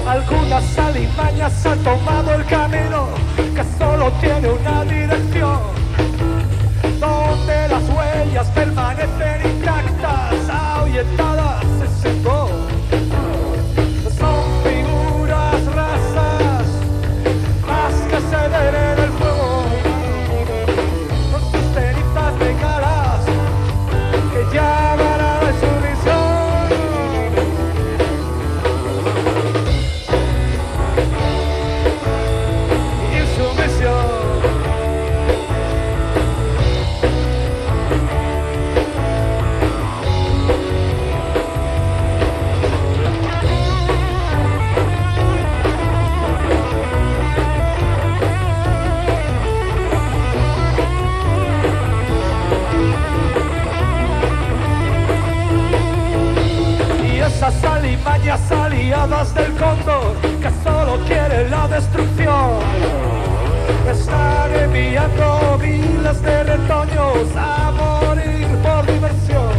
Algunas alimañas han tomado el camino que solo tiene una dirección, donde las huellas permanecen intactas, ahuyentadas se secó. Son figuras, razas, más que se ven en el fuego, con sus cenizas bengalas que llaman a la sumisión. Esas alimañas aliadas del cóndor que solo quieren la destrucción están enviando miles de retoños a morir por diversión.